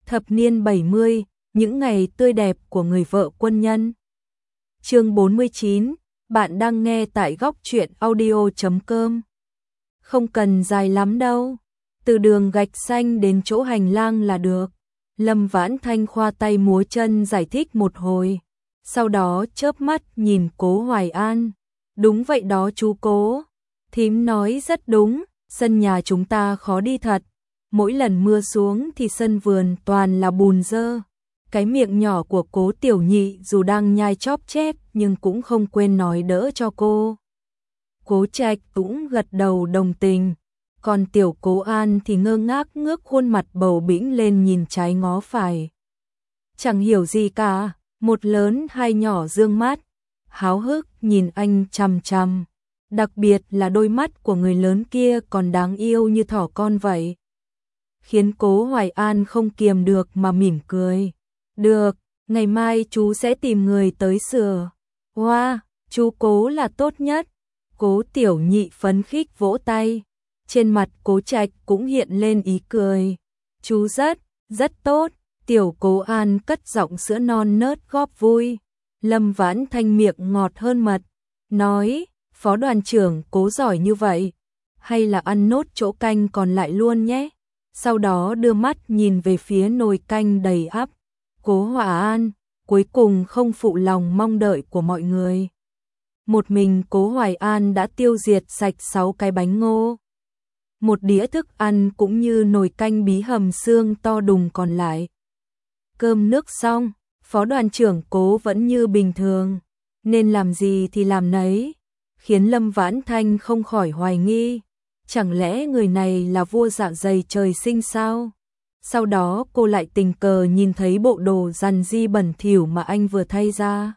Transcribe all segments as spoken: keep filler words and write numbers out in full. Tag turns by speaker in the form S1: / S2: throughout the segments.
S1: Thập niên bảy mươi, những ngày tươi đẹp của người vợ quân nhân. Chương bốn mươi chín, bạn đang nghe tại góc truyện audio chấm com. Không cần dài lắm đâu, từ đường gạch xanh đến chỗ hành lang là được. Lâm Vãn Thanh khoa tay múa chân giải thích một hồi, sau đó chớp mắt nhìn Cố Hoài An. Đúng vậy đó chú Cố, thím nói rất đúng, sân nhà chúng ta khó đi thật. Mỗi lần mưa xuống thì sân vườn toàn là bùn dơ. Cái miệng nhỏ của Cố Tiểu Nhị dù đang nhai chóp chép nhưng cũng không quên nói đỡ cho cô. Cố Trạch cũng gật đầu đồng tình, còn Tiểu Cố An thì ngơ ngác ngước khuôn mặt bầu bĩnh lên nhìn trái ngó phải. Chẳng hiểu gì cả, một lớn hai nhỏ dương mắt, háo hức nhìn anh chằm chằm. Đặc biệt là đôi mắt của người lớn kia còn đáng yêu như thỏ con vậy, khiến Cố Hoài An không kiềm được mà mỉm cười. Được, ngày mai chú sẽ tìm người tới sửa. Wow, chú Cố là tốt nhất. Cố Tiểu Nhị phấn khích vỗ tay. Trên mặt Cố Trạch cũng hiện lên ý cười. Chú rất, rất tốt. Tiểu Cố An cất giọng sữa non nớt góp vui. Lâm Vãn Thanh miệng ngọt hơn mật, nói, phó đoàn trưởng Cố giỏi như vậy, hay là ăn nốt chỗ canh còn lại luôn nhé. Sau đó đưa mắt nhìn về phía nồi canh đầy ắp. Cố Hoài An cuối cùng không phụ lòng mong đợi của mọi người. Một mình Cố Hoài An đã tiêu diệt sạch sáu cái bánh ngô, một đĩa thức ăn cũng như nồi canh bí hầm xương to đùng còn lại. Cơm nước xong, phó đoàn trưởng Cố vẫn như bình thường, nên làm gì thì làm nấy, khiến Lâm Vãn Thanh không khỏi hoài nghi. Chẳng lẽ người này là vua dạ dày trời sinh sao? Sau đó cô lại tình cờ nhìn thấy bộ đồ rằn di bẩn thỉu mà anh vừa thay ra.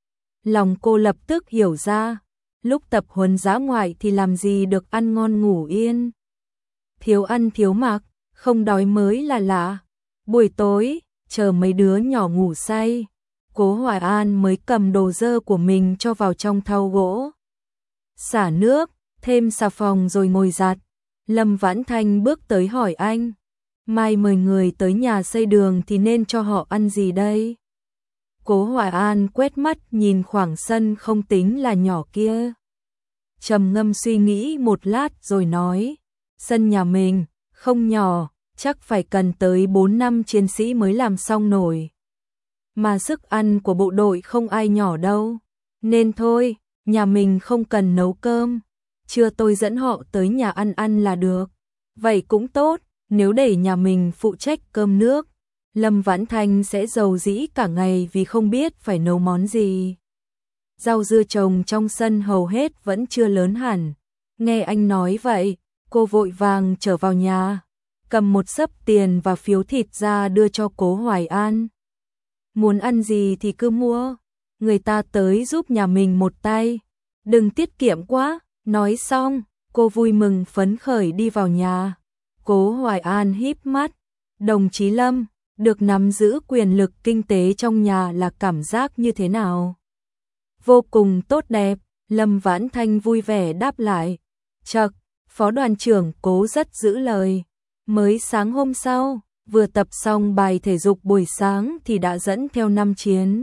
S1: Lòng cô lập tức hiểu ra, lúc tập huấn dã ngoại thì làm gì được ăn ngon ngủ yên. Thiếu ăn thiếu mặc, không đói mới là lạ. Buổi tối, chờ mấy đứa nhỏ ngủ say, Cố Hoài An mới cầm đồ dơ của mình cho vào trong thau gỗ. Xả nước, thêm xà phòng rồi ngồi giặt. Lâm Vãn Thanh bước tới hỏi anh, mai mời người tới nhà xây đường thì nên cho họ ăn gì đây? Cố Hoài An quét mắt nhìn khoảng sân không tính là nhỏ kia, trầm ngâm suy nghĩ một lát rồi nói, sân nhà mình không nhỏ, chắc phải cần tới bốn năm chiến sĩ mới làm xong nổi. Mà sức ăn của bộ đội không ai nhỏ đâu, nên thôi, nhà mình không cần nấu cơm, trưa tôi dẫn họ tới nhà ăn ăn là được. Vậy cũng tốt, nếu để nhà mình phụ trách cơm nước, Lâm Vãn Thanh sẽ rầu rĩ cả ngày vì không biết phải nấu món gì. Rau dưa trồng trong sân hầu hết vẫn chưa lớn hẳn. Nghe anh nói vậy, cô vội vàng trở vào nhà, cầm một xấp tiền và phiếu thịt ra đưa cho Cố Hoài An. Muốn ăn gì thì cứ mua, người ta tới giúp nhà mình một tay, đừng tiết kiệm quá. Nói xong, cô vui mừng phấn khởi đi vào nhà. Cố Hoài An híp mắt, đồng chí Lâm, được nắm giữ quyền lực kinh tế trong nhà là cảm giác như thế nào? Vô cùng tốt đẹp, Lâm Vãn Thanh vui vẻ đáp lại. Chậc, phó đoàn trưởng Cố rất giữ lời. Mới sáng hôm sau, vừa tập xong bài thể dục buổi sáng thì đã dẫn theo năm chiến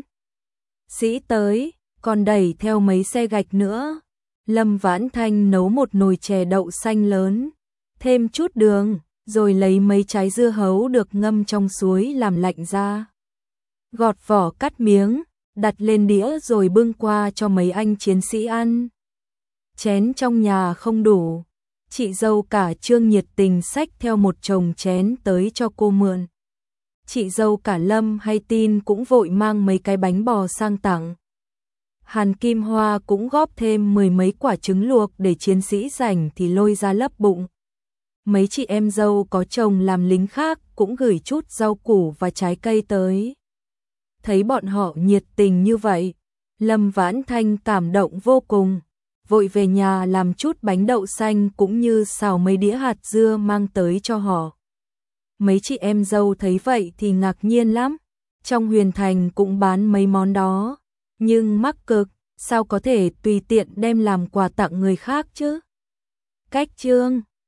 S1: sĩ tới, còn đẩy theo mấy xe gạch nữa. Lâm Vãn Thanh nấu một nồi chè đậu xanh lớn, thêm chút đường, rồi lấy mấy trái dưa hấu được ngâm trong suối làm lạnh ra. Gọt vỏ cắt miếng, đặt lên đĩa rồi bưng qua cho mấy anh chiến sĩ ăn. Chén trong nhà không đủ, chị dâu cả Trương nhiệt tình xách theo một chồng chén tới cho cô mượn. Chị dâu cả Lâm hay tin cũng vội mang mấy cái bánh bò sang tặng. Hàn Kim Hoa cũng góp thêm mười mấy quả trứng luộc để chiến sĩ rảnh thì lôi ra lấp bụng. Mấy chị em dâu có chồng làm lính khác cũng gửi chút rau củ và trái cây tới. Thấy bọn họ nhiệt tình như vậy, Lâm Vãn Thanh cảm động vô cùng, vội về nhà làm chút bánh đậu xanh cũng như xào mấy đĩa hạt dưa mang tới cho họ. Mấy chị em dâu thấy vậy thì ngạc nhiên lắm, trong Huyền Thành cũng bán mấy món đó. Nhưng mắc cực, sao có thể tùy tiện đem làm quà tặng người khác chứ? Cách chương